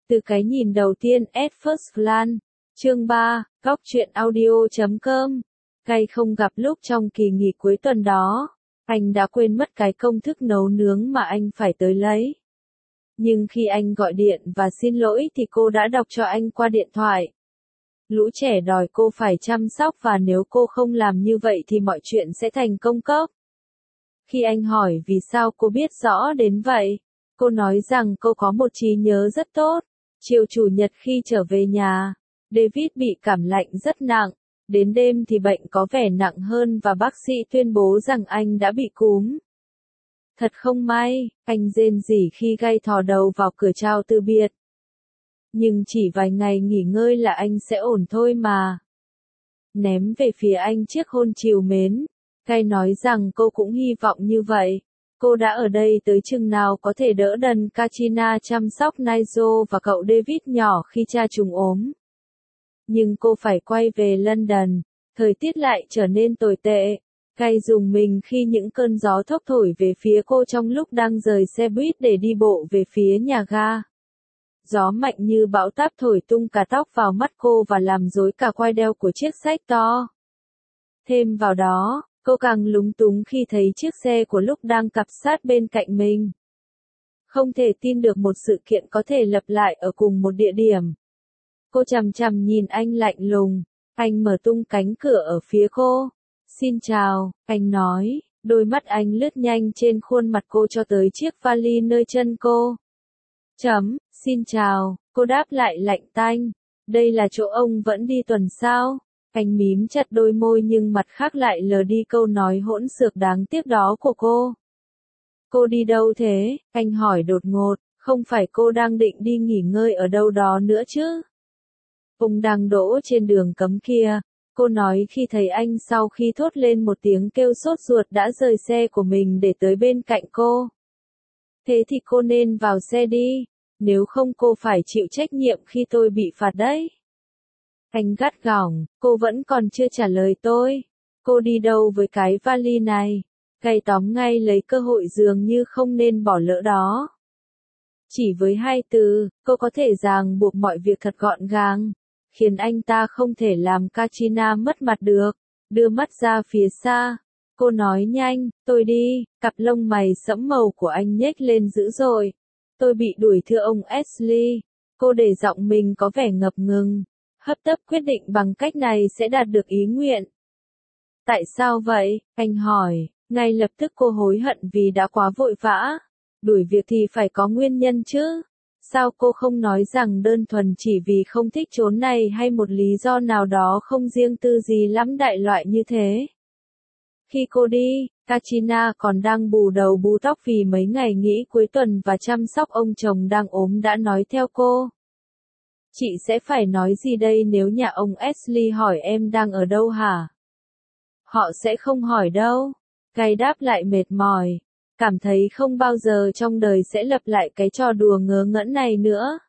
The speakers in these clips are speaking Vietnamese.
Từ cái nhìn đầu tiên at first glance. Chương 3, góc truyện audio.com. Cay không gặp lúc trong kỳ nghỉ cuối tuần đó. Anh đã quên mất cái công thức nấu nướng mà anh phải tới lấy. Nhưng khi anh gọi điện và xin lỗi thì cô đã đọc cho anh qua điện thoại. Lũ trẻ đòi cô phải chăm sóc và nếu cô không làm như vậy thì mọi chuyện sẽ thành công cốc. Khi anh hỏi vì sao cô biết rõ đến vậy, cô nói rằng cô có một trí nhớ rất tốt. Chiều chủ nhật khi trở về nhà, David bị cảm lạnh rất nặng. Đến đêm thì bệnh có vẻ nặng hơn và bác sĩ tuyên bố rằng anh đã bị cúm. Thật không may, anh rên rỉ khi gay thò đầu vào cửa chào từ biệt. Nhưng chỉ vài ngày nghỉ ngơi là anh sẽ ổn thôi mà. Ném về phía anh chiếc hôn trìu mến. Gay nói rằng cô cũng hy vọng như vậy. Cô đã ở đây tới chừng nào có thể đỡ đần Katrina chăm sóc Nigel và cậu David nhỏ khi cha chúng ốm. Nhưng cô phải quay về London, thời tiết lại trở nên tồi tệ. Gay rùng mình khi những cơn gió thốc thổi về phía cô trong lúc đang rời xe buýt để đi bộ về phía nhà ga. Gió mạnh như bão táp thổi tung cả tóc vào mắt cô và làm rối cả quai đeo của chiếc xách to. Thêm vào đó, cô càng lúng túng khi thấy chiếc xe của lúc đang cặp sát bên cạnh mình. Không thể tin được một sự kiện có thể lặp lại ở cùng một địa điểm. Cô chằm chằm nhìn anh lạnh lùng. Anh mở tung cánh cửa ở phía cô. Xin chào, anh nói. Đôi mắt anh lướt nhanh trên khuôn mặt cô cho tới chiếc vali nơi chân cô. Xin chào, cô đáp lại lạnh tanh. Đây là chỗ ông vẫn đi tuần sao? Anh mím chặt đôi môi nhưng mặt khác lại lờ đi câu nói hỗn xược đáng tiếc đó của cô. Cô đi đâu thế? Anh hỏi đột ngột, không phải cô đang định đi nghỉ ngơi ở đâu đó nữa chứ? Ông đang đỗ trên đường cấm kia, cô nói khi thấy anh sau khi thốt lên một tiếng kêu sốt ruột đã rời xe của mình để tới bên cạnh cô. Thế thì cô nên vào xe đi, nếu không cô phải chịu trách nhiệm khi tôi bị phạt đấy. Anh gắt gỏng, cô vẫn còn chưa trả lời tôi. Cô đi đâu với cái vali này? Gay tóm ngay lấy cơ hội dường như không nên bỏ lỡ đó. Chỉ với 2 từ, cô có thể ràng buộc mọi việc thật gọn gàng, khiến anh ta không thể làm Katrina mất mặt được. Đưa mắt ra phía xa, cô nói nhanh, tôi đi. Cặp lông mày sẫm màu của anh nhếch lên dữ dội. Tôi bị đuổi thưa ông Ashley. Cô để giọng mình có vẻ ngập ngừng. Hấp tấp quyết định bằng cách này sẽ đạt được ý nguyện. Tại sao vậy? Anh hỏi. Ngay lập tức cô hối hận vì đã quá vội vã. Đuổi việc thì phải có nguyên nhân chứ. Sao cô không nói rằng đơn thuần chỉ vì không thích chốn này hay một lý do nào đó không riêng tư gì lắm đại loại như thế? Khi cô đi, Katrina còn đang bù đầu bù tóc vì mấy ngày nghỉ cuối tuần và chăm sóc ông chồng đang ốm đã nói theo cô. Chị sẽ phải nói gì đây nếu nhà ông Ashley hỏi em đang ở đâu hả? Họ sẽ không hỏi đâu. Gay đáp lại mệt mỏi. Cảm thấy không bao giờ trong đời sẽ lặp lại cái trò đùa ngớ ngẩn này nữa.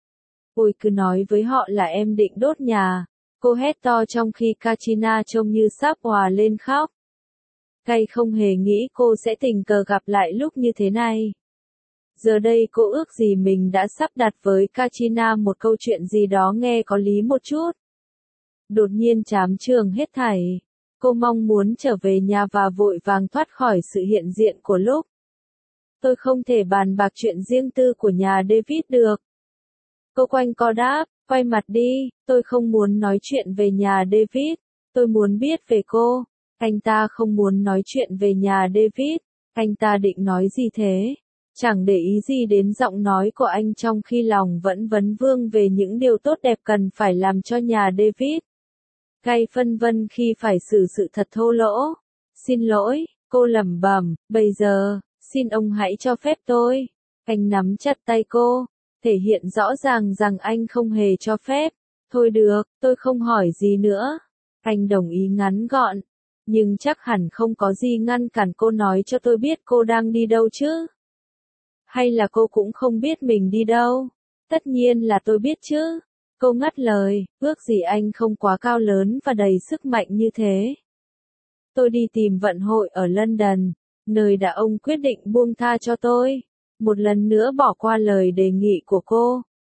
Ôi cứ nói với họ là em định đốt nhà. Cô hét to trong khi Katrina trông như sắp òa lên khóc. Gay không hề nghĩ cô sẽ tình cờ gặp lại lúc như thế này. Giờ đây cô ước gì mình đã sắp đặt với Katrina một câu chuyện gì đó nghe có lý một chút. Đột nhiên chám trường hết thảy. Cô mong muốn trở về nhà và vội vàng thoát khỏi sự hiện diện của lúc. Tôi không thể bàn bạc chuyện riêng tư của nhà David được. Cô quanh co đáp, quay mặt đi, tôi không muốn nói chuyện về nhà David, tôi muốn biết về cô. Anh ta không muốn nói chuyện về nhà David, anh ta định nói gì thế? Chẳng để ý gì đến giọng nói của anh trong khi lòng vẫn vấn vương về những điều tốt đẹp cần phải làm cho nhà David. Gay phân vân khi phải xử sự thật thô lỗ. Xin lỗi, cô lẩm bẩm, bây giờ, xin ông hãy cho phép tôi. Anh nắm chặt tay cô, thể hiện rõ ràng rằng anh không hề cho phép. Thôi được, tôi không hỏi gì nữa. Anh đồng ý ngắn gọn. Nhưng chắc hẳn không có gì ngăn cản cô nói cho tôi biết cô đang đi đâu chứ. Hay là cô cũng không biết mình đi đâu? Tất nhiên là tôi biết chứ. Cô ngắt lời, ước gì anh không quá cao lớn và đầy sức mạnh như thế. Tôi đi tìm vận hội ở London, nơi đã ông quyết định buông tha cho tôi. Một lần nữa bỏ qua lời đề nghị của cô.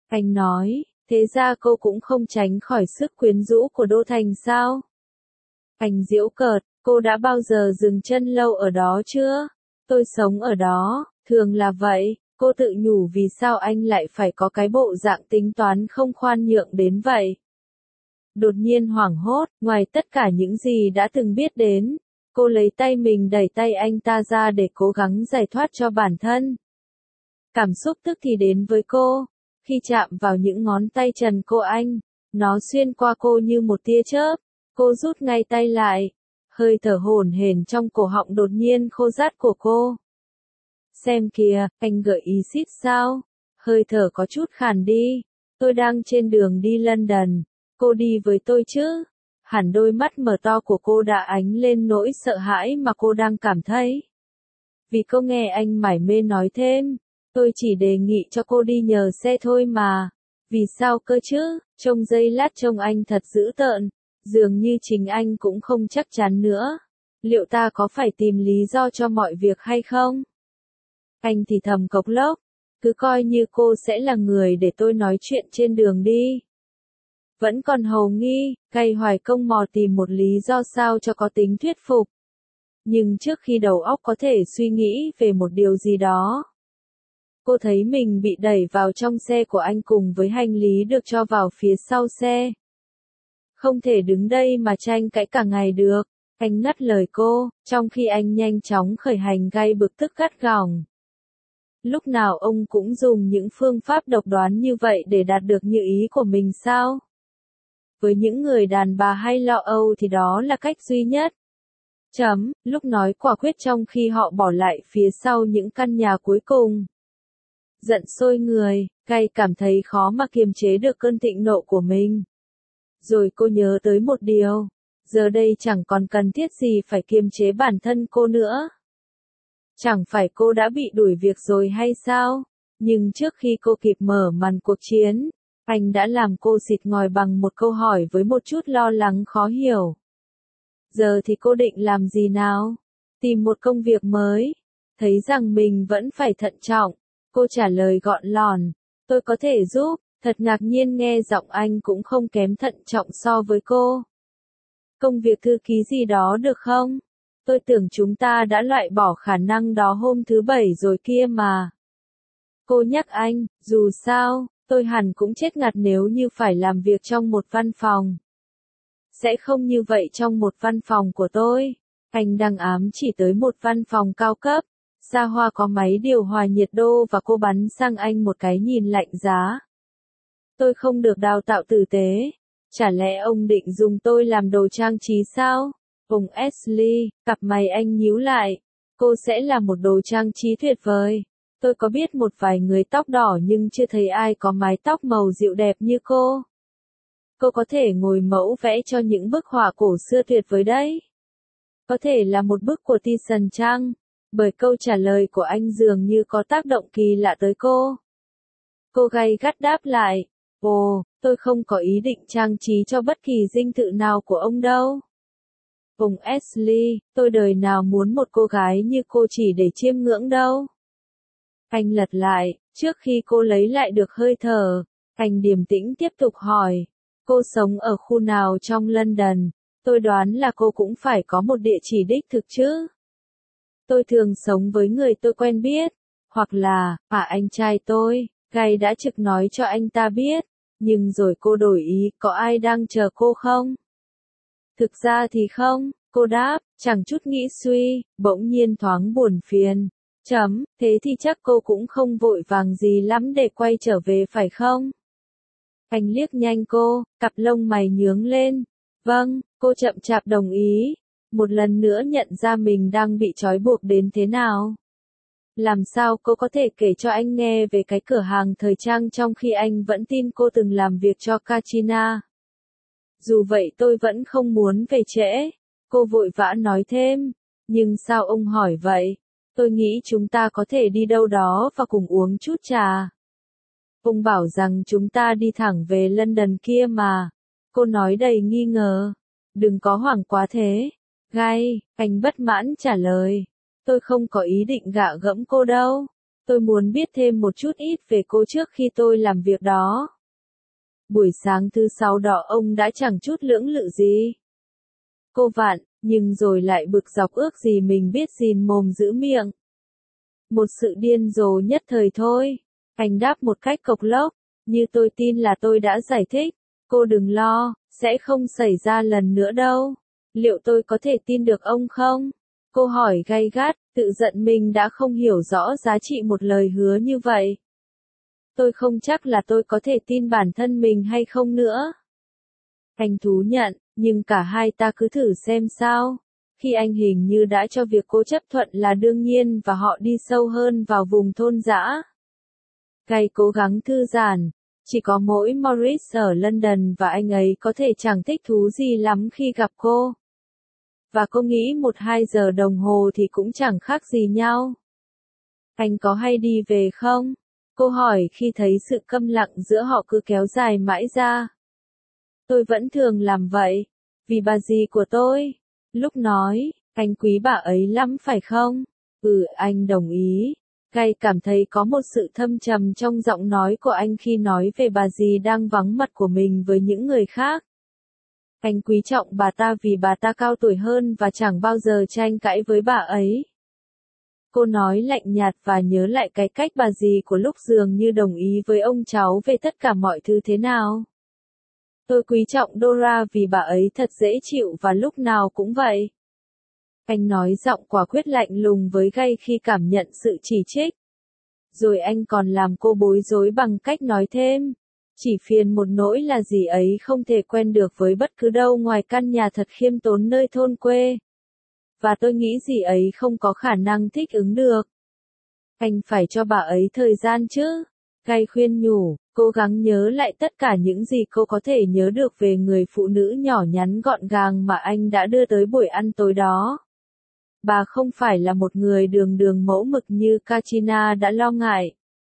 Anh nói, thế ra cô cũng không tránh khỏi sức quyến rũ của Đô Thành sao? Anh giễu cợt, cô đã bao giờ dừng chân lâu ở đó chưa? Tôi sống ở đó, thường là vậy. Cô tự nhủ vì sao anh lại phải có cái bộ dạng tính toán không khoan nhượng đến vậy. Đột nhiên hoảng hốt, ngoài tất cả những gì đã từng biết đến, cô lấy tay mình đẩy tay anh ta ra để cố gắng giải thoát cho bản thân. Cảm xúc tức thì đến với cô, khi chạm vào những ngón tay trần cô anh, nó xuyên qua cô như một tia chớp, cô rút ngay tay lại, hơi thở hổn hển trong cổ họng đột nhiên khô rát của cô. Xem kìa, anh gợi ý xít sao? Hơi thở có chút khàn đi. Tôi đang trên đường đi London. Cô đi với tôi chứ? Hẳn đôi mắt mở to của cô đã ánh lên nỗi sợ hãi mà cô đang cảm thấy. Vì cô nghe anh mải mê nói thêm. Tôi chỉ đề nghị cho cô đi nhờ xe thôi mà. Vì sao cơ chứ? Trong giây lát trông anh thật dữ tợn. Dường như chính anh cũng không chắc chắn nữa. Liệu ta có phải tìm lý do cho mọi việc hay không? Anh thì thầm cộc lốc, cứ coi như cô sẽ là người để tôi nói chuyện trên đường đi. Vẫn còn hồ nghi, cay hoài công mò tìm một lý do sao cho có tính thuyết phục. Nhưng trước khi đầu óc có thể suy nghĩ về một điều gì đó, cô thấy mình bị đẩy vào trong xe của anh cùng với hành lý được cho vào phía sau xe. Không thể đứng đây mà tranh cãi cả ngày được, anh ngắt lời cô, trong khi anh nhanh chóng khởi hành gây bực tức gắt gỏng. Lúc nào ông cũng dùng những phương pháp độc đoán như vậy để đạt được như ý của mình sao? Với những người đàn bà hay lo âu thì đó là cách duy nhất. Lúc nói quả quyết trong khi họ bỏ lại phía sau những căn nhà cuối cùng. Giận sôi người, cay cảm thấy khó mà kiềm chế được cơn thịnh nộ của mình. Rồi cô nhớ tới một điều, giờ đây chẳng còn cần thiết gì phải kiềm chế bản thân cô nữa. Chẳng phải cô đã bị đuổi việc rồi hay sao? Nhưng trước khi cô kịp mở màn cuộc chiến, anh đã làm cô xịt ngòi bằng một câu hỏi với một chút lo lắng khó hiểu. Giờ thì cô định làm gì nào? Tìm một công việc mới. Thấy rằng mình vẫn phải thận trọng. Cô trả lời gọn lòn. Tôi có thể giúp. Thật ngạc nhiên nghe giọng anh cũng không kém thận trọng so với cô. Công việc thư ký gì đó được không? Tôi tưởng chúng ta đã loại bỏ khả năng đó hôm thứ Bảy rồi kia mà. Cô nhắc anh, dù sao, tôi hẳn cũng chết ngạt nếu như phải làm việc trong một văn phòng. Sẽ không như vậy trong một văn phòng của tôi. Anh đang ám chỉ tới một văn phòng cao cấp, xa hoa có máy điều hòa nhiệt độ và cô bắn sang anh một cái nhìn lạnh giá. Tôi không được đào tạo tử tế. Chả lẽ ông định dùng tôi làm đồ trang trí sao? Ông Ashley, cặp mày anh nhíu lại. Cô sẽ là một đồ trang trí tuyệt vời. Tôi có biết một vài người tóc đỏ nhưng chưa thấy ai có mái tóc màu dịu đẹp như cô. Cô có thể ngồi mẫu vẽ cho những bức họa cổ xưa tuyệt vời đấy. Có thể là một bức của Titian chăng? Bởi câu trả lời của anh dường như có tác động kỳ lạ tới cô. Cô gay gắt đáp lại. Ồ, tôi không có ý định trang trí cho bất kỳ dinh thự nào của ông đâu. Ông Ashley, tôi đời nào muốn một cô gái như cô chỉ để chiêm ngưỡng đâu. Anh lật lại, trước khi cô lấy lại được hơi thở, anh điềm tĩnh tiếp tục hỏi. Cô sống ở khu nào trong London? Tôi đoán là cô cũng phải có một địa chỉ đích thực chứ. Tôi thường sống với người tôi quen biết, hoặc là, anh trai tôi, Gay đã trực nói cho anh ta biết, nhưng rồi cô đổi ý, có ai đang chờ cô không? Thực ra thì không, cô đáp, chẳng chút nghĩ suy, bỗng nhiên thoáng buồn phiền. Thế thì chắc cô cũng không vội vàng gì lắm để quay trở về phải không? Anh liếc nhanh cô, cặp lông mày nhướng lên. Vâng, cô chậm chạp đồng ý. Một lần nữa nhận ra mình đang bị trói buộc đến thế nào. Làm sao cô có thể kể cho anh nghe về cái cửa hàng thời trang trong khi anh vẫn tin cô từng làm việc cho Katrina? Dù vậy tôi vẫn không muốn về trễ. Cô vội vã nói thêm. Nhưng sao ông hỏi vậy? Tôi nghĩ chúng ta có thể đi đâu đó và cùng uống chút trà. Ông bảo rằng chúng ta đi thẳng về London kia mà. Cô nói đầy nghi ngờ. Đừng có hoảng quá thế. Gay, anh bất mãn trả lời. Tôi không có ý định gạ gẫm cô đâu. Tôi muốn biết thêm một chút ít về cô trước khi tôi làm việc đó. Buổi sáng thứ sáu đó ông đã chẳng chút lưỡng lự gì. Cô Vạn, nhưng rồi lại bực dọc ước gì mình biết gìn mồm giữ miệng. Một sự điên rồ nhất thời thôi. Anh đáp một cách cộc lốc, như tôi tin là tôi đã giải thích. Cô đừng lo, sẽ không xảy ra lần nữa đâu. Liệu tôi có thể tin được ông không? Cô hỏi gay gắt, tự giận mình đã không hiểu rõ giá trị một lời hứa như vậy. Tôi không chắc là tôi có thể tin bản thân mình hay không nữa. Anh thú nhận, nhưng cả hai ta cứ thử xem sao. Khi anh hình như đã cho việc cô chấp thuận là đương nhiên và họ đi sâu hơn vào vùng thôn dã. Gay cố gắng thư giãn. Chỉ có mỗi Morris ở London và anh ấy có thể chẳng thích thú gì lắm khi gặp cô. Và cô nghĩ 1-2 giờ đồng hồ thì cũng chẳng khác gì nhau. Anh có hay đi về không? Cô hỏi khi thấy sự câm lặng giữa họ cứ kéo dài mãi ra. Tôi vẫn thường làm vậy. Vì bà dì của tôi. Lúc nói, anh quý bà ấy lắm phải không? Anh đồng ý. Gay cảm thấy có một sự thâm trầm trong giọng nói của anh khi nói về bà dì đang vắng mặt của mình với những người khác. Anh quý trọng bà ta vì bà ta cao tuổi hơn và chẳng bao giờ tranh cãi với bà ấy. Cô nói lạnh nhạt và nhớ lại cái cách bà dì của lúc dường như đồng ý với ông cháu về tất cả mọi thứ thế nào. Tôi quý trọng Dora vì bà ấy thật dễ chịu và lúc nào cũng vậy. Anh nói giọng quả quyết lạnh lùng với Gay khi cảm nhận sự chỉ trích. Rồi anh còn làm cô bối rối bằng cách nói thêm. Chỉ phiền một nỗi là dì ấy không thể quen được với bất cứ đâu ngoài căn nhà thật khiêm tốn nơi thôn quê. Và tôi nghĩ dì ấy không có khả năng thích ứng được. Anh phải cho bà ấy thời gian chứ. Gay khuyên nhủ, cố gắng nhớ lại tất cả những gì cô có thể nhớ được về người phụ nữ nhỏ nhắn gọn gàng mà anh đã đưa tới buổi ăn tối đó. Bà không phải là một người đường đường mẫu mực như Katrina đã lo ngại.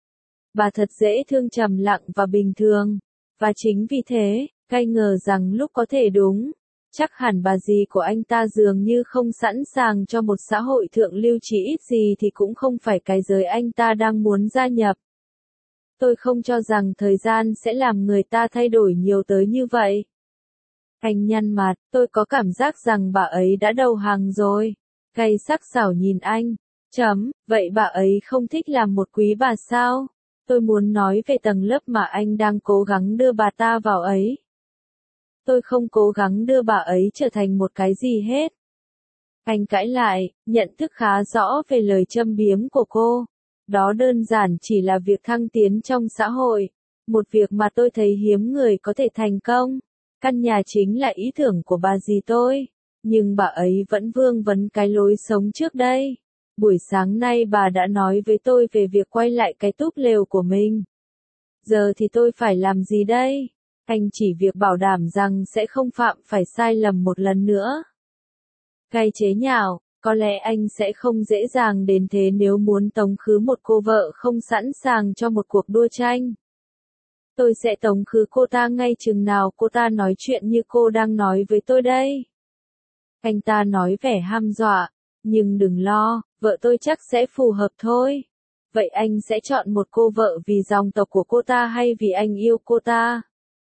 Bà thật dễ thương, trầm lặng và bình thường. Và chính vì thế, Gay ngờ rằng lúc có thể đúng. Chắc hẳn bà dì của anh ta dường như không sẵn sàng cho một xã hội thượng lưu, chỉ ít gì thì cũng không phải cái giới anh ta đang muốn gia nhập. Tôi không cho rằng thời gian sẽ làm người ta thay đổi nhiều tới như vậy. Anh nhăn mặt, tôi có cảm giác rằng bà ấy đã đầu hàng rồi. Gay sắc sảo nhìn anh. Vậy bà ấy không thích làm một quý bà sao? Tôi muốn nói về tầng lớp mà anh đang cố gắng đưa bà ta vào ấy. Tôi không cố gắng đưa bà ấy trở thành một cái gì hết. Anh cãi lại, nhận thức khá rõ về lời châm biếm của cô. Đó đơn giản chỉ là việc thăng tiến trong xã hội. Một việc mà tôi thấy hiếm người có thể thành công. Căn nhà chính là ý tưởng của bà dì tôi. Nhưng bà ấy vẫn vương vấn cái lối sống trước đây. Buổi sáng nay bà đã nói với tôi về việc quay lại cái túp lều của mình. Giờ thì tôi phải làm gì đây? Anh chỉ việc bảo đảm rằng sẽ không phạm phải sai lầm một lần nữa. Gay chế nhạo, có lẽ anh sẽ không dễ dàng đến thế nếu muốn tống khứ một cô vợ không sẵn sàng cho một cuộc đua tranh. Tôi sẽ tống khứ cô ta ngay chừng nào cô ta nói chuyện như cô đang nói với tôi đây. Anh ta nói vẻ hăm dọa, nhưng đừng lo, vợ tôi chắc sẽ phù hợp thôi. Vậy anh sẽ chọn một cô vợ vì dòng tộc của cô ta hay vì anh yêu cô ta?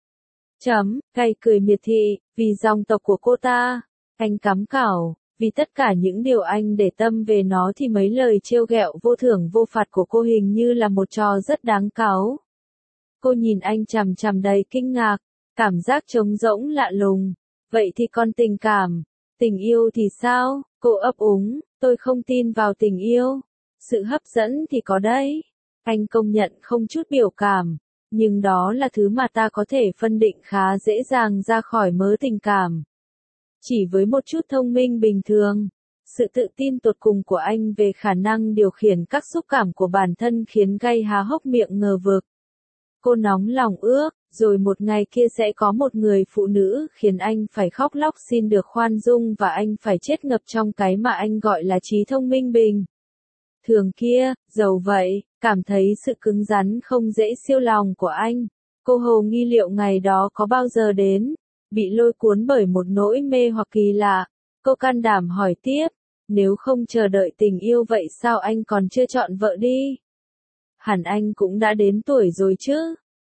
Gay cười miệt thị, vì dòng tộc của cô ta. Anh cắm cảo, vì tất cả những điều anh để tâm về nó thì mấy lời trêu ghẹo vô thưởng vô phạt của cô hình như là một trò rất đáng cáu. Cô nhìn anh chằm chằm đầy kinh ngạc, cảm giác trống rỗng lạ lùng. Vậy thì còn tình cảm, tình yêu thì sao? Cô ấp úng, tôi không tin vào tình yêu. Sự hấp dẫn thì có đấy. Anh công nhận không chút biểu cảm. Nhưng đó là thứ mà ta có thể phân định khá dễ dàng ra khỏi mớ tình cảm. Chỉ với một chút thông minh bình thường, sự tự tin tột cùng của anh về khả năng điều khiển các xúc cảm của bản thân khiến Gay há hốc miệng ngờ vực. Cô nóng lòng ước, rồi một ngày kia sẽ có một người phụ nữ khiến anh phải khóc lóc xin được khoan dung và anh phải chết ngập trong cái mà anh gọi là trí thông minh bình thường kia, dầu vậy, cảm thấy sự cứng rắn không dễ siêu lòng của anh. Cô hồ nghi liệu ngày đó có bao giờ đến, bị lôi cuốn bởi một nỗi mê hoặc kỳ lạ. Cô can đảm hỏi tiếp, nếu không chờ đợi tình yêu vậy sao anh còn chưa chọn vợ đi? Hẳn anh cũng đã đến tuổi rồi chứ.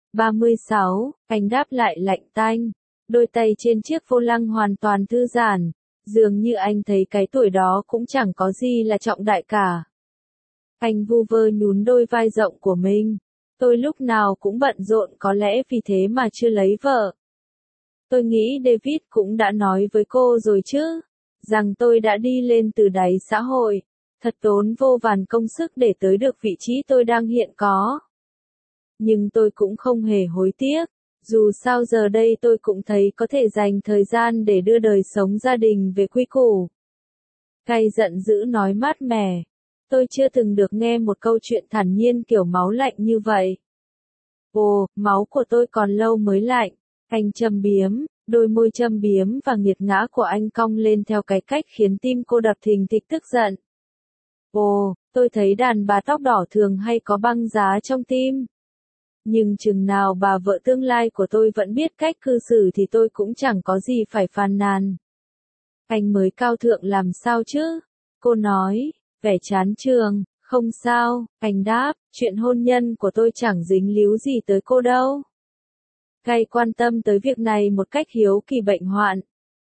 36, anh đáp lại lạnh tanh. Đôi tay trên chiếc vô lăng hoàn toàn thư giãn. Dường như anh thấy cái tuổi đó cũng chẳng có gì là trọng đại cả. Anh vu vơ nhún đôi vai rộng của mình. Tôi lúc nào cũng bận rộn, có lẽ vì thế mà chưa lấy vợ. Tôi nghĩ David cũng đã nói với cô rồi chứ, rằng tôi đã đi lên từ đáy xã hội, thật tốn vô vàn công sức để tới được vị trí tôi đang hiện có. Nhưng tôi cũng không hề hối tiếc, dù sao giờ đây tôi cũng thấy có thể dành thời gian để đưa đời sống gia đình về quy củ. Cay giận dữ nói mát mẻ. Tôi chưa từng được nghe một câu chuyện thản nhiên kiểu máu lạnh như vậy. Ồ, máu của tôi còn lâu mới lạnh. Anh châm biếm, đôi môi châm biếm và nghiệt ngã của anh cong lên theo cái cách khiến tim cô đập thình thịch tức giận. Ồ, tôi thấy đàn bà tóc đỏ thường hay có băng giá trong tim. Nhưng chừng nào bà vợ tương lai của tôi vẫn biết cách cư xử thì tôi cũng chẳng có gì phải phàn nàn. Anh mới cao thượng làm sao chứ? Cô nói, vẻ chán chường. Không sao, anh đáp, chuyện hôn nhân của tôi chẳng dính líu gì tới cô đâu. Cay quan tâm tới việc này một cách hiếu kỳ bệnh hoạn.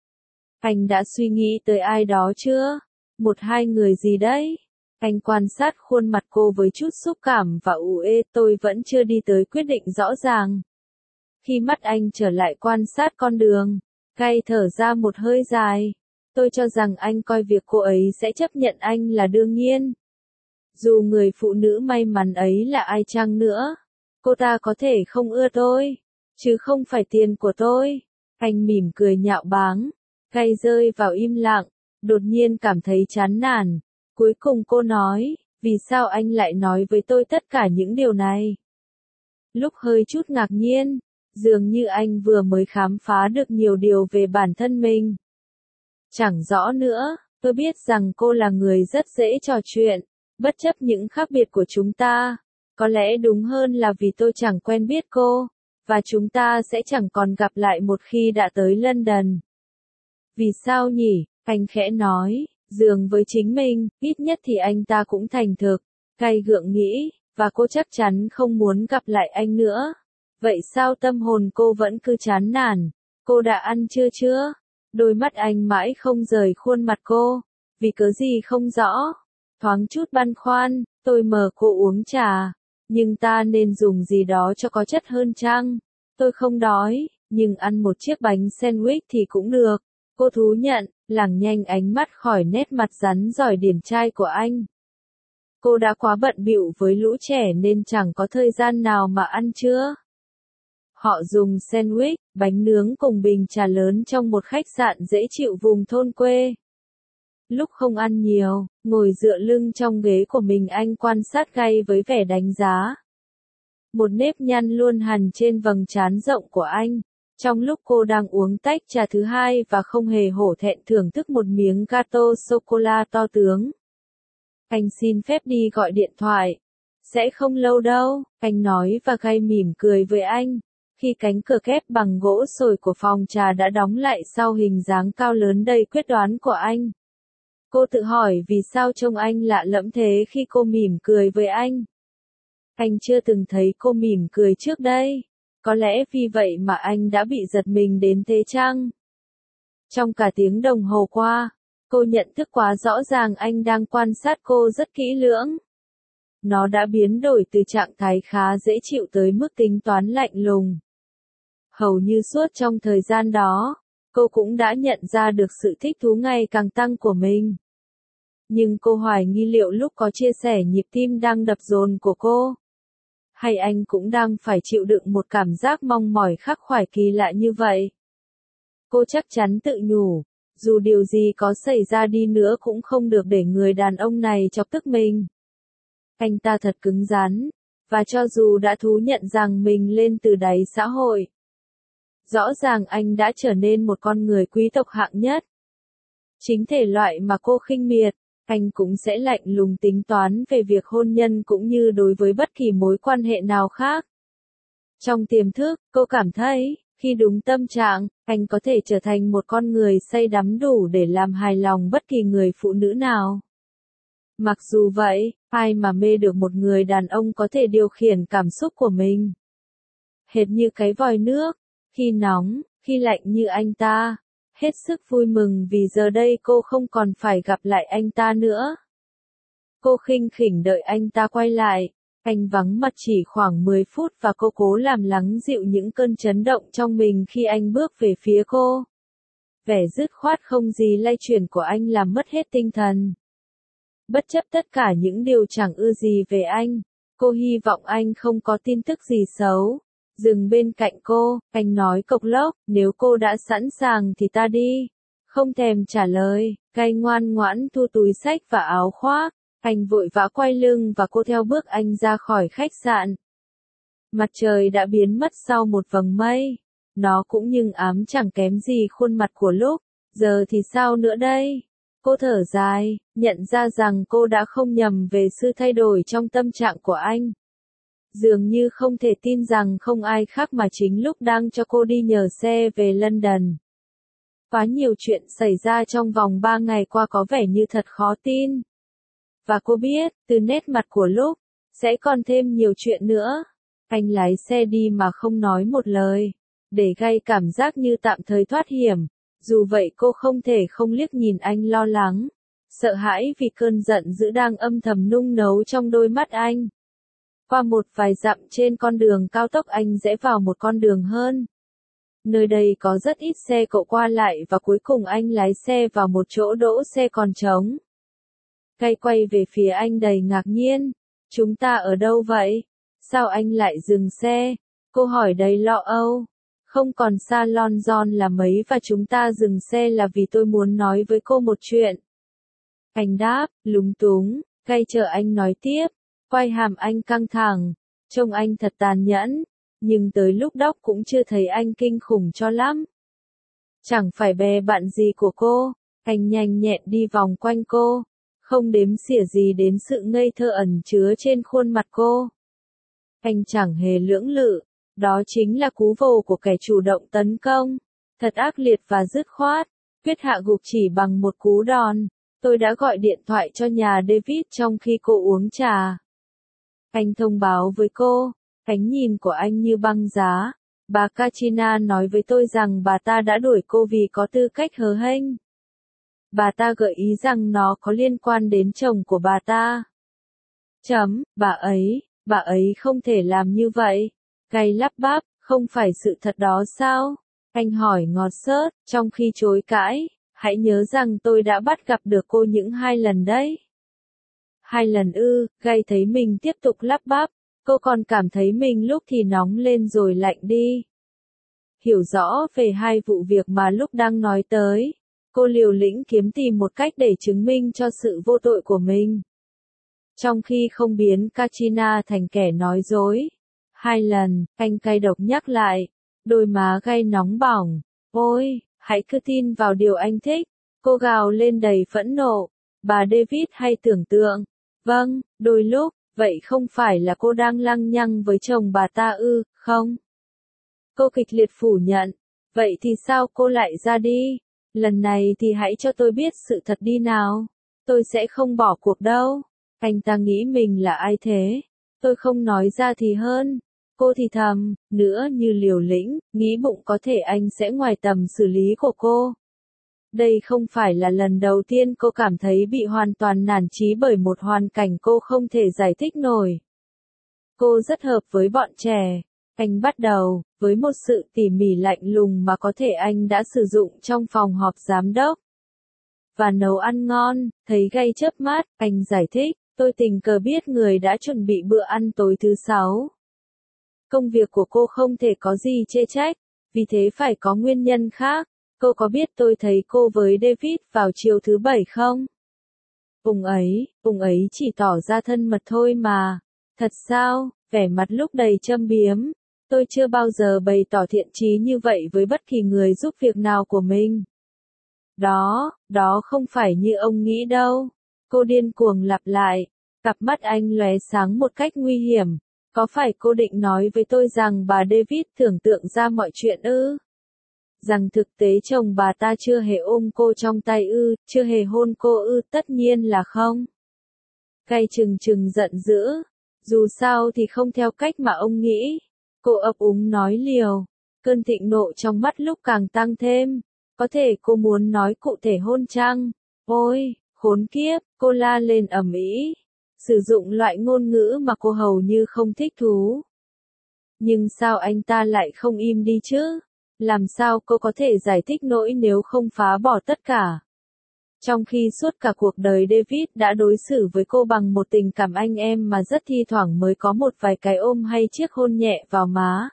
Anh đã suy nghĩ tới ai đó chưa? Một hai người gì đấy? Anh quan sát khuôn mặt cô với chút xúc cảm và ủ ê, tôi vẫn chưa đi tới quyết định rõ ràng. Khi mắt anh trở lại quan sát con đường, Cay thở ra một hơi dài. Tôi cho rằng anh coi việc cô ấy sẽ chấp nhận anh là đương nhiên. Dù người phụ nữ may mắn ấy là ai chăng nữa, cô ta có thể không ưa tôi, chứ không phải tiền của tôi. Anh mỉm cười nhạo báng. Cay rơi vào im lặng, đột nhiên cảm thấy chán nản. Cuối cùng cô nói, vì sao anh lại nói với tôi tất cả những điều này? Lúc hơi chút ngạc nhiên, dường như anh vừa mới khám phá được nhiều điều về bản thân mình. Chẳng rõ nữa, tôi biết rằng cô là người rất dễ trò chuyện, bất chấp những khác biệt của chúng ta. Có lẽ đúng hơn là vì tôi chẳng quen biết cô, và chúng ta sẽ chẳng còn gặp lại một khi đã tới London. Vì sao nhỉ? Anh khẽ nói, dường với chính mình, ít nhất thì anh ta cũng thành thực. Cay gượng nghĩ, và cô chắc chắn không muốn gặp lại anh nữa. Vậy sao tâm hồn cô vẫn cứ chán nản? Cô đã ăn trưa chưa? Đôi mắt anh mãi không rời khuôn mặt cô. Vì cớ gì không rõ. Thoáng chút băn khoăn, tôi mời cô uống trà. Nhưng ta nên dùng gì đó cho có chất hơn chăng? Tôi không đói, nhưng ăn một chiếc bánh sandwich thì cũng được. Cô thú nhận, lảng nhanh ánh mắt khỏi nét mặt rắn giỏi điển trai của anh. Cô đã quá bận bịu với lũ trẻ nên chẳng có thời gian nào mà ăn trưa. Họ dùng sandwich, bánh nướng cùng bình trà lớn trong một khách sạn dễ chịu vùng thôn quê. Lúc không ăn nhiều, ngồi dựa lưng trong ghế của mình anh quan sát Cay với vẻ đánh giá. Một nếp nhăn luôn hằn trên vầng trán rộng của anh. Trong lúc cô đang uống tách trà thứ hai và không hề hổ thẹn thưởng thức một miếng gato sô-cô-la to tướng. Anh xin phép đi gọi điện thoại. Sẽ không lâu đâu, anh nói và Cay mỉm cười với anh. Khi cánh cửa kép bằng gỗ sồi của phòng trà đã đóng lại sau hình dáng cao lớn đầy quyết đoán của anh. Cô tự hỏi vì sao trông anh lạ lẫm thế khi cô mỉm cười với anh. Anh chưa từng thấy cô mỉm cười trước đây. Có lẽ vì vậy mà anh đã bị giật mình đến thế chăng? Trong cả tiếng đồng hồ qua, cô nhận thức quá rõ ràng anh đang quan sát cô rất kỹ lưỡng. Nó đã biến đổi từ trạng thái khá dễ chịu tới mức tính toán lạnh lùng. Hầu như suốt trong thời gian đó, cô cũng đã nhận ra được sự thích thú ngày càng tăng của mình. Nhưng cô hoài nghi liệu lúc có chia sẻ nhịp tim đang đập dồn của cô, hay anh cũng đang phải chịu đựng một cảm giác mong mỏi khắc khoải kỳ lạ như vậy. Cô chắc chắn tự nhủ, dù điều gì có xảy ra đi nữa cũng không được để người đàn ông này chọc tức mình. Anh ta thật cứng rắn, và cho dù đã thú nhận rằng mình lên từ đáy xã hội, rõ ràng anh đã trở nên một con người quý tộc hạng nhất. Chính thể loại mà cô khinh miệt, anh cũng sẽ lạnh lùng tính toán về việc hôn nhân cũng như đối với bất kỳ mối quan hệ nào khác. Trong tiềm thức, cô cảm thấy, khi đúng tâm trạng, anh có thể trở thành một con người say đắm đủ để làm hài lòng bất kỳ người phụ nữ nào. Mặc dù vậy, ai mà mê được một người đàn ông có thể điều khiển cảm xúc của mình. Hệt như cái vòi nước, khi nóng, khi lạnh như anh ta. Hết sức vui mừng vì giờ đây cô không còn phải gặp lại anh ta nữa. Cô khinh khỉnh đợi anh ta quay lại. Anh vắng mặt chỉ khoảng 10 phút và cô cố làm lắng dịu những cơn chấn động trong mình khi anh bước về phía cô. Vẻ dứt khoát không gì lay chuyển của anh làm mất hết tinh thần. Bất chấp tất cả những điều chẳng ưa gì về anh, cô hy vọng anh không có tin tức gì xấu. Dừng bên cạnh cô, anh nói cộc lốc, nếu cô đã sẵn sàng thì ta đi. Không thèm trả lời, Cay ngoan ngoãn thu túi xách và áo khoác. Anh vội vã quay lưng và cô theo bước anh ra khỏi khách sạn. Mặt trời đã biến mất sau một vầng mây. Nó cũng nhưng ám chẳng kém gì khuôn mặt của lúc. Giờ thì sao nữa đây? Cô thở dài, nhận ra rằng cô đã không nhầm về sự thay đổi trong tâm trạng của anh. Dường như không thể tin rằng không ai khác mà chính lúc đang cho cô đi nhờ xe về London. Quá nhiều chuyện xảy ra trong vòng 3 ngày qua có vẻ như thật khó tin. Và cô biết, từ nét mặt của lúc, sẽ còn thêm nhiều chuyện nữa. Anh lái xe đi mà không nói một lời, để gây cảm giác như tạm thời thoát hiểm. Dù vậy cô không thể không liếc nhìn anh lo lắng, sợ hãi vì cơn giận dữ đang âm thầm nung nấu trong đôi mắt anh. Qua một vài dặm trên con đường cao tốc anh rẽ vào một con đường hơn. Nơi đây có rất ít xe cộ qua lại và cuối cùng anh lái xe vào một chỗ đỗ xe còn trống. Cay quay về phía anh đầy ngạc nhiên. Chúng ta ở đâu vậy? Sao anh lại dừng xe? Cô hỏi đầy lo âu. Không còn xa London là mấy và chúng ta dừng xe là vì tôi muốn nói với cô một chuyện. Anh đáp, lúng túng, Cay chờ anh nói tiếp. Quai hàm anh căng thẳng, trông anh thật tàn nhẫn, nhưng tới lúc đóc cũng chưa thấy anh kinh khủng cho lắm. Chẳng phải bè bạn gì của cô, anh nhanh nhẹn đi vòng quanh cô, không đếm xỉa gì đến sự ngây thơ ẩn chứa trên khuôn mặt cô. Anh chẳng hề lưỡng lự, đó chính là cú vồ của kẻ chủ động tấn công, thật ác liệt và dứt khoát, quyết hạ gục chỉ bằng một cú đòn. Tôi đã gọi điện thoại cho nhà David trong khi cô uống trà. Anh thông báo với cô, ánh nhìn của anh như băng giá. Bà Katrina nói với tôi rằng bà ta đã đuổi cô vì có tư cách hớ hênh. Bà ta gợi ý rằng nó có liên quan đến chồng của bà ta. Bà ấy không thể làm như vậy. Cay lắp bắp, không phải sự thật đó sao? Anh hỏi ngọt xớt, trong khi chối cãi, hãy nhớ rằng tôi đã bắt gặp được cô những 2 lần đấy. 2 lần ư? Cay thấy mình tiếp tục lắp bắp, cô còn cảm thấy mình lúc thì nóng lên rồi lạnh đi. Hiểu rõ về 2 vụ việc mà lúc đang nói tới, cô liều lĩnh kiếm tìm một cách để chứng minh cho sự vô tội của mình. Trong khi không biến Katrina thành kẻ nói dối. 2 lần, anh cay độc nhắc lại, đôi má Cay nóng bỏng. Ôi, hãy cứ tin vào điều anh thích. Cô gào lên đầy phẫn nộ. Bà David hay tưởng tượng. Vâng, đôi lúc, vậy không phải là cô đang lăng nhăng với chồng bà ta ư, không? Cô kịch liệt phủ nhận. Vậy thì sao cô lại ra đi? Lần này thì hãy cho tôi biết sự thật đi nào. Tôi sẽ không bỏ cuộc đâu. Anh ta nghĩ mình là ai thế? Tôi không nói ra thì hơn. Cô thì thầm, nữa như liều lĩnh, nghĩ bụng có thể anh sẽ ngoài tầm xử lý của cô. Đây không phải là lần đầu tiên cô cảm thấy bị hoàn toàn nản chí bởi một hoàn cảnh cô không thể giải thích nổi. Cô rất hợp với bọn trẻ. Anh bắt đầu, với một sự tỉ mỉ lạnh lùng mà có thể anh đã sử dụng trong phòng họp giám đốc. Và nấu ăn ngon, thấy Cay chớp mắt, anh giải thích, tôi tình cờ biết người đã chuẩn bị bữa ăn tối thứ 6. Công việc của cô không thể có gì chê trách, vì thế phải có nguyên nhân khác. Cô có biết tôi thấy cô với David vào chiều thứ 7 không? Ông ấy chỉ tỏ ra thân mật thôi mà. Thật sao? Vẻ mặt lúc đầy châm biếm. Tôi chưa bao giờ bày tỏ thiện chí như vậy với bất kỳ người giúp việc nào của mình. Đó không phải như ông nghĩ đâu. Cô điên cuồng lặp lại. Cặp mắt anh lóe sáng một cách nguy hiểm. Có phải cô định nói với tôi rằng bà David tưởng tượng ra mọi chuyện ư? Rằng thực tế chồng bà ta chưa hề ôm cô trong tay ư, chưa hề hôn cô ư? Tất nhiên là không. Cay chừng chừng giận dữ. Dù sao thì không theo cách mà ông nghĩ. Cô ấp úng nói liều. Cơn thịnh nộ trong mắt lúc càng tăng thêm. Có thể cô muốn nói cụ thể hôn chăng? Ôi, khốn kiếp, cô la lên ầm ĩ, sử dụng loại ngôn ngữ mà cô hầu như không thích thú. Nhưng sao anh ta lại không im đi chứ? Làm sao cô có thể giải thích nỗi nếu không phá bỏ tất cả? Trong khi suốt cả cuộc đời David đã đối xử với cô bằng một tình cảm anh em mà rất thi thoảng mới có một vài cái ôm hay chiếc hôn nhẹ vào má.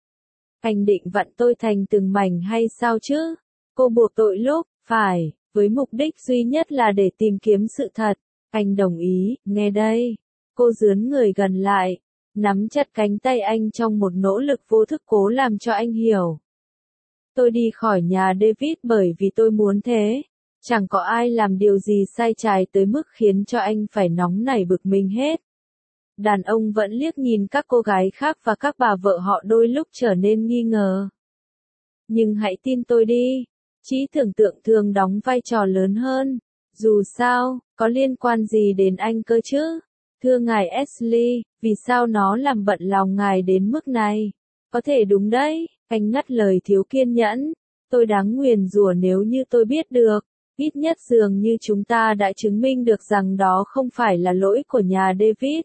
Anh định vặn tôi thành từng mảnh hay sao chứ? Cô buộc tội lúc, phải, với mục đích duy nhất là để tìm kiếm sự thật. Anh đồng ý, nghe đây. Cô dướn người gần lại, nắm chặt cánh tay anh trong một nỗ lực vô thức cố làm cho anh hiểu. Tôi đi khỏi nhà David bởi vì tôi muốn thế. Chẳng có ai làm điều gì sai trái tới mức khiến cho anh phải nóng nảy bực mình hết. Đàn ông vẫn liếc nhìn các cô gái khác và các bà vợ họ đôi lúc trở nên nghi ngờ. Nhưng hãy tin tôi đi, trí tưởng tượng thường đóng vai trò lớn hơn. Dù sao, có liên quan gì đến anh cơ chứ? Thưa ngài Ashley, vì sao nó làm bận lòng ngài đến mức này? Có thể đúng đấy, anh ngắt lời thiếu kiên nhẫn. Tôi đáng nguyền rủa nếu như tôi biết được. Ít nhất dường như chúng ta đã chứng minh được rằng đó không phải là lỗi của nhà David.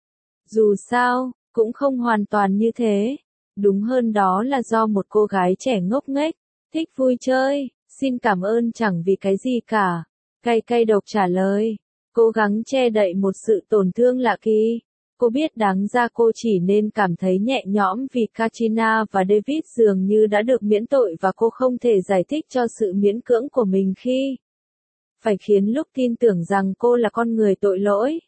Dù sao, cũng không hoàn toàn như thế. Đúng hơn đó là do một cô gái trẻ ngốc nghếch, thích vui chơi, xin cảm ơn chẳng vì cái gì cả. Cay cay độc trả lời, cố gắng che đậy một sự tổn thương lạ kỳ. Cô biết đáng ra cô chỉ nên cảm thấy nhẹ nhõm vì Katrina và David dường như đã được miễn tội và cô không thể giải thích cho sự miễn cưỡng của mình khi phải khiến lúc tin tưởng rằng cô là con người tội lỗi.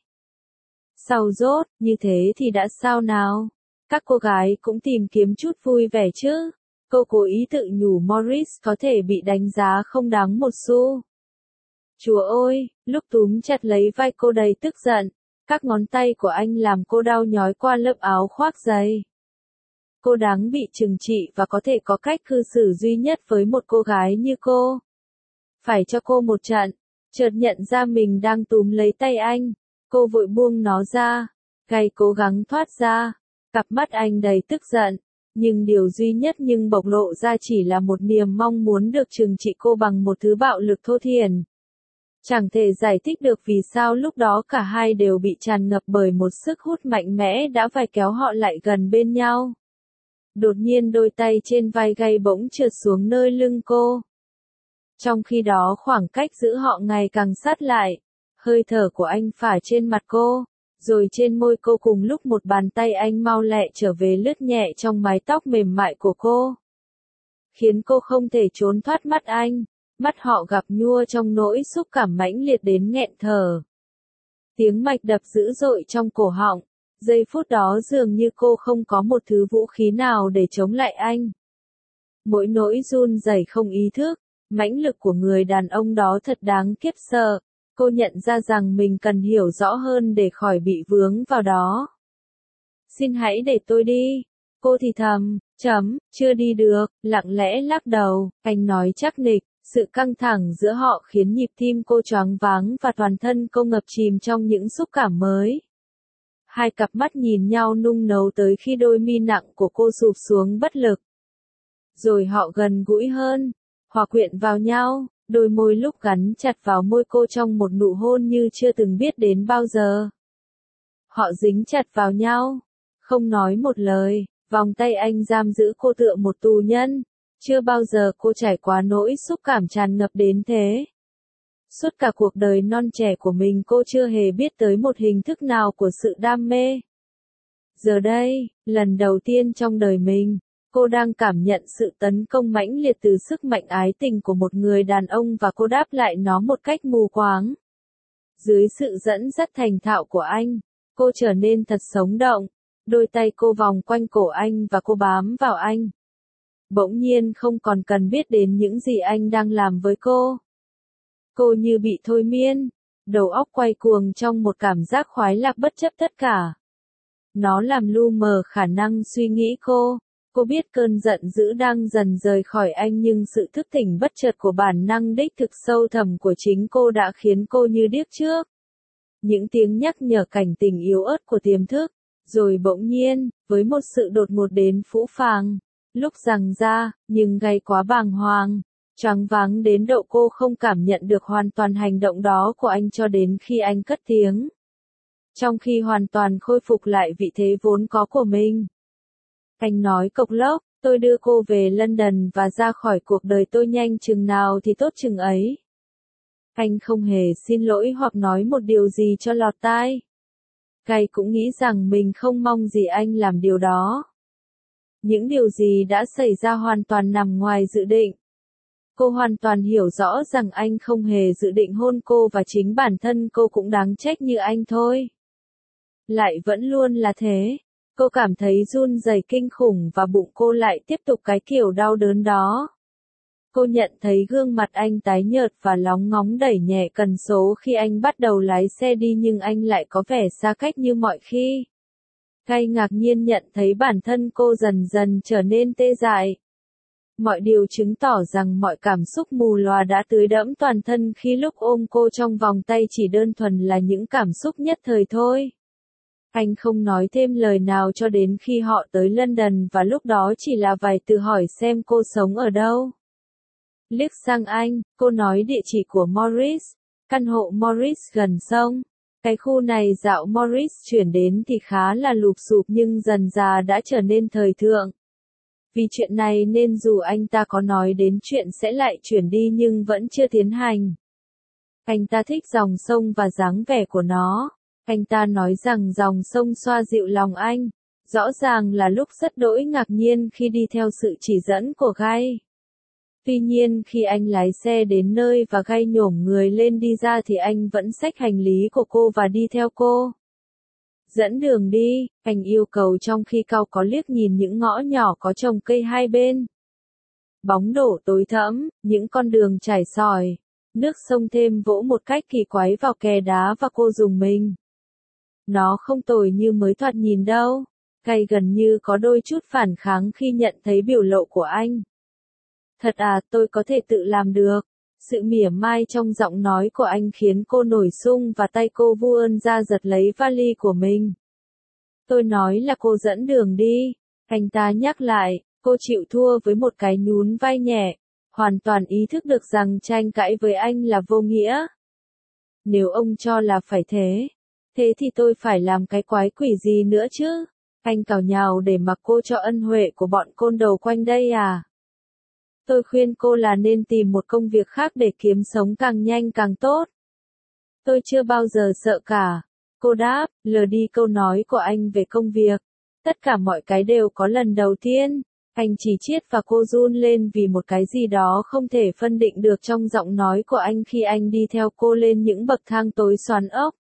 Sau rốt, như thế thì đã sao nào? Các cô gái cũng tìm kiếm chút vui vẻ chứ. Cô cố ý tự nhủ Morris có thể bị đánh giá không đáng một xu. Chúa ơi, lúc túm chặt lấy vai cô đầy tức giận, các ngón tay của anh làm cô đau nhói qua lớp áo khoác dày. Cô đáng bị trừng trị và có thể có cách cư xử duy nhất với một cô gái như cô. Phải cho cô một trận, chợt nhận ra mình đang túm lấy tay anh. Cô vội buông nó ra, gay cố gắng thoát ra. Cặp mắt anh đầy tức giận, nhưng điều duy nhất nhưng bộc lộ ra chỉ là một niềm mong muốn được trừng trị cô bằng một thứ bạo lực thô thiển. Chẳng thể giải thích được vì sao lúc đó cả hai đều bị tràn ngập bởi một sức hút mạnh mẽ đã phải kéo họ lại gần bên nhau. Đột nhiên đôi tay trên vai gay bỗng trượt xuống nơi lưng cô. Trong khi đó khoảng cách giữa họ ngày càng sát lại. Hơi thở của anh phả trên mặt cô, rồi trên môi cô cùng lúc một bàn tay anh mau lẹ trở về lướt nhẹ trong mái tóc mềm mại của cô. Khiến cô không thể trốn thoát mắt anh, mắt họ gặp nhua trong nỗi xúc cảm mãnh liệt đến nghẹn thở. Tiếng mạch đập dữ dội trong cổ họng, giây phút đó dường như cô không có một thứ vũ khí nào để chống lại anh. Mỗi nỗi run rẩy không ý thức, mãnh lực của người đàn ông đó thật đáng kiếp sợ. Cô nhận ra rằng mình cần hiểu rõ hơn để khỏi bị vướng vào đó. Xin hãy để tôi đi. Cô thì thầm, chưa đi được, lặng lẽ lắc đầu, anh nói chắc nịch, sự căng thẳng giữa họ khiến nhịp tim cô choáng váng và toàn thân cô ngập chìm trong những xúc cảm mới. Hai cặp mắt nhìn nhau nung nấu tới khi đôi mi nặng của cô sụp xuống bất lực. Rồi họ gần gũi hơn, hòa quyện vào nhau. Đôi môi lúc gắn chặt vào môi cô trong một nụ hôn như chưa từng biết đến bao giờ. Họ dính chặt vào nhau, không nói một lời, vòng tay anh giam giữ cô tựa một tù nhân. Chưa bao giờ cô trải qua nỗi xúc cảm tràn ngập đến thế. Suốt cả cuộc đời non trẻ của mình cô chưa hề biết tới một hình thức nào của sự đam mê. Giờ đây, lần đầu tiên trong đời mình, cô đang cảm nhận sự tấn công mãnh liệt từ sức mạnh ái tình của một người đàn ông và cô đáp lại nó một cách mù quáng. Dưới sự dẫn dắt thành thạo của anh, cô trở nên thật sống động. Đôi tay cô vòng quanh cổ anh và cô bám vào anh. Bỗng nhiên không còn cần biết đến những gì anh đang làm với cô. Cô như bị thôi miên, đầu óc quay cuồng trong một cảm giác khoái lạc bất chấp tất cả. Nó làm lu mờ khả năng suy nghĩ cô. Cô biết cơn giận dữ đang dần rời khỏi anh nhưng sự thức tỉnh bất chợt của bản năng đích thực sâu thẳm của chính cô đã khiến cô như điếc trước. những tiếng nhắc nhở cảnh tỉnh yếu ớt của tiềm thức, rồi bỗng nhiên, với một sự đột ngột đến phũ phàng, lúc giằng ra, nhưng gay quá bàng hoàng, choáng váng đến độ cô không cảm nhận được hoàn toàn hành động đó của anh cho đến khi anh cất tiếng. Trong khi hoàn toàn khôi phục lại vị thế vốn có của mình. Anh nói cộc lốc, tôi đưa cô về London và ra khỏi cuộc đời tôi nhanh chừng nào thì tốt chừng ấy. Anh không hề xin lỗi hoặc nói một điều gì cho lọt tai. Kay cũng nghĩ rằng mình không mong gì anh làm điều đó. Những điều gì đã xảy ra hoàn toàn nằm ngoài dự định. Cô hoàn toàn hiểu rõ rằng anh không hề dự định hôn cô và chính bản thân cô cũng đáng trách như anh thôi. Lại vẫn luôn là thế. Cô cảm thấy run rẩy kinh khủng và bụng cô lại tiếp tục cái kiểu đau đớn đó. Cô nhận thấy gương mặt anh tái nhợt và lóng ngóng đẩy nhẹ cần số khi anh bắt đầu lái xe đi nhưng anh lại có vẻ xa cách như mọi khi. Kay ngạc nhiên nhận thấy bản thân cô dần dần trở nên tê dại. Mọi điều chứng tỏ rằng mọi cảm xúc mù lòa đã tưới đẫm toàn thân khi lúc ôm cô trong vòng tay chỉ đơn thuần là những cảm xúc nhất thời thôi. Anh không nói thêm lời nào cho đến khi họ tới London và lúc đó chỉ là vài từ hỏi xem cô sống ở đâu. Liếc sang anh, cô nói địa chỉ của Morris, căn hộ Morris gần sông. Cái khu này dạo Morris chuyển đến thì khá là lụp xụp nhưng dần dà đã trở nên thời thượng. Vì chuyện này nên dù anh ta có nói đến chuyện sẽ lại chuyển đi nhưng vẫn chưa tiến hành. Anh ta thích dòng sông và dáng vẻ của nó. Anh ta nói rằng dòng sông xoa dịu lòng anh. Rõ ràng là lúc rất đỗi ngạc nhiên khi đi theo sự chỉ dẫn của Kay. Tuy nhiên khi anh lái xe đến nơi và Kay nhổm người lên đi ra thì anh vẫn xách hành lý của cô và đi theo cô. Dẫn đường đi, anh yêu cầu trong khi cau có liếc nhìn những ngõ nhỏ có trồng cây hai bên. Bóng đổ tối thẫm, những con đường trải sỏi, nước sông thêm vỗ một cách kỳ quái vào kè đá và cô rùng mình. Nó không tồi như mới thoạt nhìn đâu. Kay gần như có đôi chút phản kháng khi nhận thấy biểu lộ của anh. Thật à, tôi có thể tự làm được. Sự mỉa mai trong giọng nói của anh khiến cô nổi sung và tay cô vươn ra giật lấy vali của mình. Tôi nói là cô dẫn đường đi. Anh ta nhắc lại, cô chịu thua với một cái nhún vai nhẹ, hoàn toàn ý thức được rằng tranh cãi với anh là vô nghĩa. Nếu ông cho là phải thế thì tôi phải làm cái quái quỷ gì nữa chứ? Anh cào nhào để mặc cô cho ân huệ của bọn côn đồ quanh đây à? Tôi khuyên cô là nên tìm một công việc khác để kiếm sống càng nhanh càng tốt. Tôi chưa bao giờ sợ cả. Cô đáp, lờ đi câu nói của anh về công việc. Tất cả mọi cái đều có lần đầu tiên. Anh chỉ chiết và cô run lên vì một cái gì đó không thể phân định được trong giọng nói của anh khi anh đi theo cô lên những bậc thang tối xoắn ốc.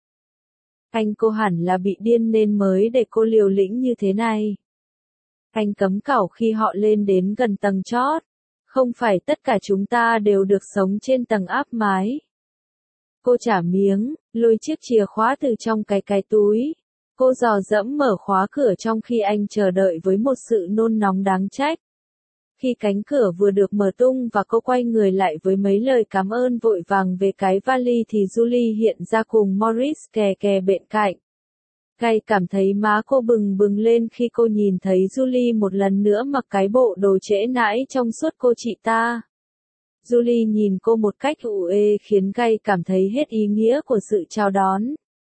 Cô hẳn là bị điên nên mới để cô liều lĩnh như thế này. Anh cấm cẩu khi họ lên đến gần tầng chót. Không phải tất cả chúng ta đều được sống trên tầng áp mái. Cô trả miếng, lôi chiếc chìa khóa từ trong cái túi. Cô dò dẫm mở khóa cửa trong khi anh chờ đợi với một sự nôn nóng đáng trách. Khi cánh cửa vừa được mở tung và cô quay người lại với mấy lời cảm ơn vội vàng về cái vali thì Julie hiện ra cùng Morris kè bên cạnh. Kay cảm thấy má cô bừng bừng lên khi cô nhìn thấy Julie một lần nữa mặc cái bộ đồ trễ nãi trong suốt cô chị ta. Julie nhìn cô một cách ủ ê khiến Kay cảm thấy hết ý nghĩa của sự chào đón.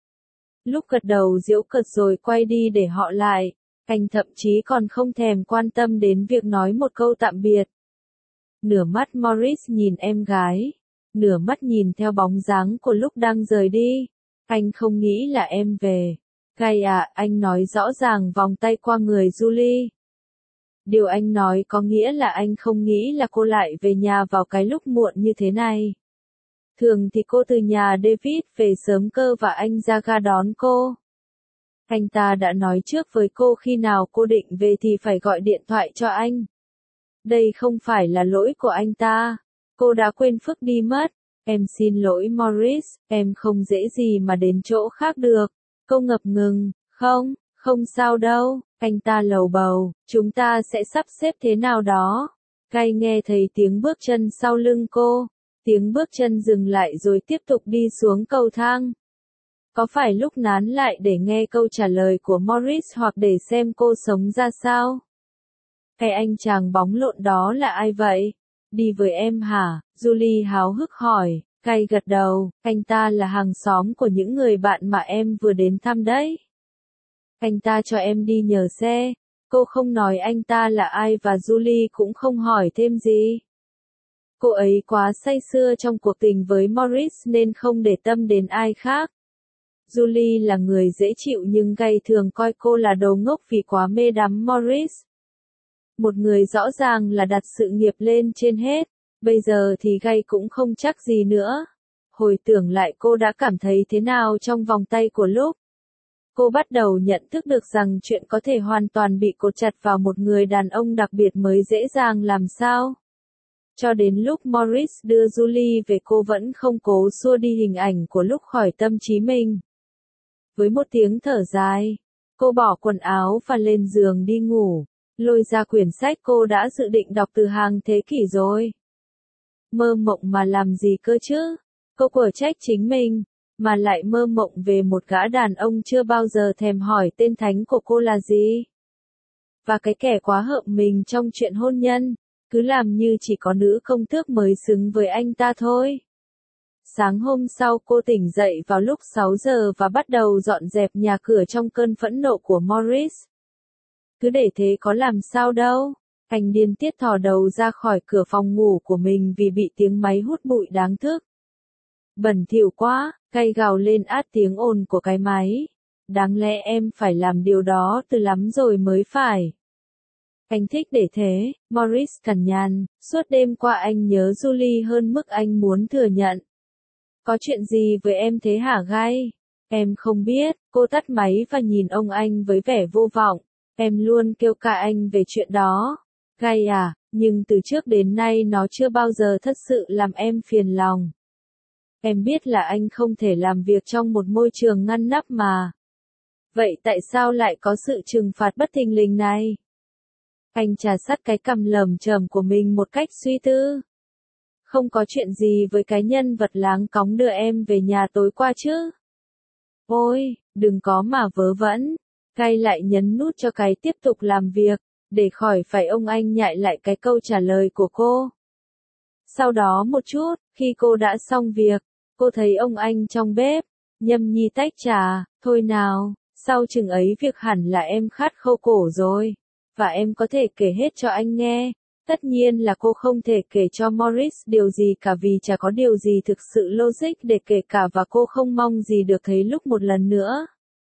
Lúc gật đầu giễu cợt rồi quay đi để họ lại, anh thậm chí còn không thèm quan tâm đến việc nói một câu tạm biệt. Nửa mắt Morris nhìn em gái, nửa mắt nhìn theo bóng dáng của lúc đang rời đi. Anh không nghĩ là em về. Kay à, anh nói rõ ràng vòng tay qua người Julie. Điều anh nói có nghĩa là anh không nghĩ là cô lại về nhà vào cái lúc muộn như thế này. Thường thì cô từ nhà David về sớm cơ và anh ra ga đón cô. Anh ta đã nói trước với cô khi nào cô định về thì phải gọi điện thoại cho anh. Đây không phải là lỗi của anh ta. Cô đã quên phức đi mất. Em xin lỗi Morris, em không dễ gì mà đến chỗ khác được. Cô ngập ngừng, không sao đâu, anh ta lầu bầu, chúng ta sẽ sắp xếp thế nào đó. Kay nghe thấy tiếng bước chân sau lưng cô, tiếng bước chân dừng lại rồi tiếp tục đi xuống cầu thang. Có phải lúc nán lại để nghe câu trả lời của Morris hoặc để xem cô sống ra sao? Cái anh chàng bóng lộn đó là ai vậy? Đi với em hả? Julie háo hức hỏi. Kay gật đầu, anh ta là hàng xóm của những người bạn mà em vừa đến thăm đấy. Anh ta cho em đi nhờ xe. Cô không nói anh ta là ai và Julie cũng không hỏi thêm gì. Cô ấy quá say sưa trong cuộc tình với Morris nên không để tâm đến ai khác. Julie là người dễ chịu nhưng Kay thường coi cô là đồ ngốc vì quá mê đắm Morris. Một người rõ ràng là đặt sự nghiệp lên trên hết, bây giờ thì Kay cũng không chắc gì nữa. Hồi tưởng lại cô đã cảm thấy thế nào trong vòng tay của lúc. Cô bắt đầu nhận thức được rằng chuyện có thể hoàn toàn bị cột chặt vào một người đàn ông đặc biệt mới dễ dàng làm sao. Cho đến lúc Morris đưa Julie về cô vẫn không cố xua đi hình ảnh của lúc khỏi tâm trí mình. Với một tiếng thở dài, cô bỏ quần áo và lên giường đi ngủ, lôi ra quyển sách cô đã dự định đọc từ hàng thế kỷ rồi. Mơ mộng mà làm gì cơ chứ? Cô quở trách chính mình, mà lại mơ mộng về một gã đàn ông chưa bao giờ thèm hỏi tên thánh của cô là gì. Và cái kẻ quá hợm mình trong chuyện hôn nhân, cứ làm như chỉ có nữ công tước mới xứng với anh ta thôi. Sáng hôm sau cô tỉnh dậy vào lúc 6 giờ và bắt đầu dọn dẹp nhà cửa trong cơn phẫn nộ của Morris. Cứ để thế có làm sao đâu. Anh điên tiết thò đầu ra khỏi cửa phòng ngủ của mình vì bị tiếng máy hút bụi đáng thức. Bẩn thỉu quá, Kay gào lên át tiếng ồn của cái máy. Đáng lẽ em phải làm điều đó từ lắm rồi mới phải. Anh thích để thế, Morris cằn nhằn, suốt đêm qua anh nhớ Julie hơn mức anh muốn thừa nhận. Có chuyện gì với em thế hả Kay? Em không biết, cô tắt máy và nhìn ông anh với vẻ vô vọng. Em luôn kêu ca anh về chuyện đó. Kay à, nhưng từ trước đến nay nó chưa bao giờ thật sự làm em phiền lòng. Em biết là anh không thể làm việc trong một môi trường ngăn nắp mà. Vậy tại sao lại có sự trừng phạt bất thình lình này? Anh chà sát cái cằm lởm chởm của mình một cách suy tư. Không có chuyện gì với cái nhân vật láng cóng đưa em về nhà tối qua chứ? Ôi, đừng có mà vớ vẩn. Kay lại nhấn nút cho cái tiếp tục làm việc, để khỏi phải ông anh nhại lại cái câu trả lời của cô. Sau đó một chút, khi cô đã xong việc, cô thấy ông anh trong bếp, nhâm nhi tách trà, thôi nào, sau chừng ấy việc hẳn là em khát khô cổ rồi, và em có thể kể hết cho anh nghe. Tất nhiên là cô không thể kể cho Morris điều gì cả vì chả có điều gì thực sự logic để kể cả và cô không mong gì được thấy lúc một lần nữa.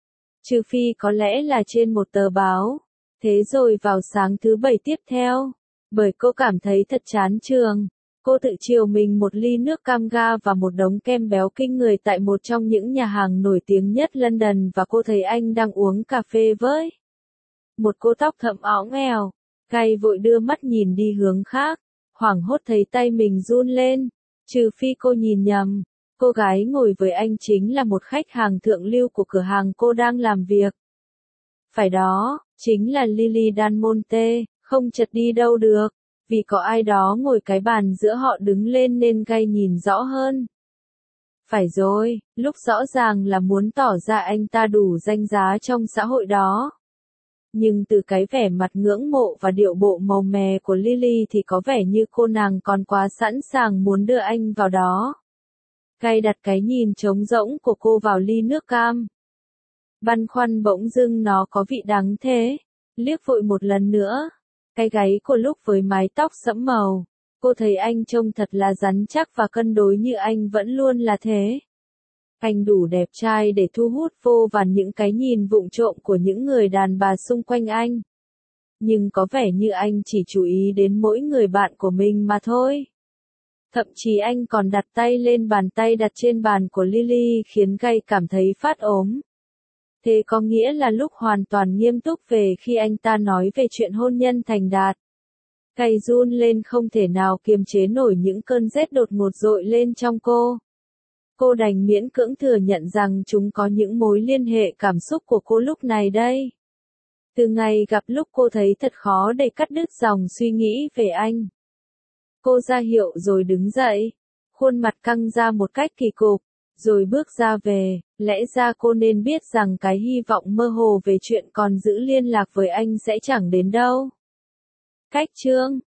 Trừ phi có lẽ là trên một tờ báo. Thế rồi vào sáng thứ Bảy tiếp theo, bởi cô cảm thấy thật chán trường, cô tự chiều mình một ly nước cam ga và một đống kem béo kinh người tại một trong những nhà hàng nổi tiếng nhất London và cô thấy anh đang uống cà phê với một cô tóc thẫm óng eo. Kay vội đưa mắt nhìn đi hướng khác, hoảng hốt thấy tay mình run lên, trừ phi cô nhìn nhầm, cô gái ngồi với anh chính là một khách hàng thượng lưu của cửa hàng cô đang làm việc. Phải đó, chính là Lily Danmonte, không chật đi đâu được, vì có ai đó ngồi cái bàn giữa họ đứng lên nên Kay nhìn rõ hơn. Phải rồi, lúc rõ ràng là muốn tỏ ra anh ta đủ danh giá trong xã hội đó. Nhưng từ cái vẻ mặt ngưỡng mộ và điệu bộ màu mè của Lily thì có vẻ như cô nàng còn quá sẵn sàng muốn đưa anh vào đó. Kay đặt cái nhìn trống rỗng của cô vào ly nước cam. Băn khoăn bỗng dưng nó có vị đắng thế. Liếc vội một lần nữa. Cái gáy của lúc với mái tóc sẫm màu. Cô thấy anh trông thật là rắn chắc và cân đối như anh vẫn luôn là thế. Anh đủ đẹp trai để thu hút vô vàn những cái nhìn vụng trộm của những người đàn bà xung quanh anh. Nhưng có vẻ như anh chỉ chú ý đến mỗi người bạn của mình mà thôi. Thậm chí anh còn đặt tay lên bàn tay đặt trên bàn của Lily khiến Kay cảm thấy phát ốm. Thế có nghĩa là lúc hoàn toàn nghiêm túc về khi anh ta nói về chuyện hôn nhân thành đạt. Kay run lên không thể nào kiềm chế nổi những cơn rét đột ngột dội lên trong cô. Cô đành miễn cưỡng thừa nhận rằng chúng có những mối liên hệ cảm xúc của cô lúc này đây. Từ ngày gặp lúc cô thấy thật khó để cắt đứt dòng suy nghĩ về anh. Cô ra hiệu rồi đứng dậy. Khuôn mặt căng ra một cách kỳ cục. rồi bước ra về, lẽ ra cô nên biết rằng cái hy vọng mơ hồ về chuyện còn giữ liên lạc với anh sẽ chẳng đến đâu. Cách chương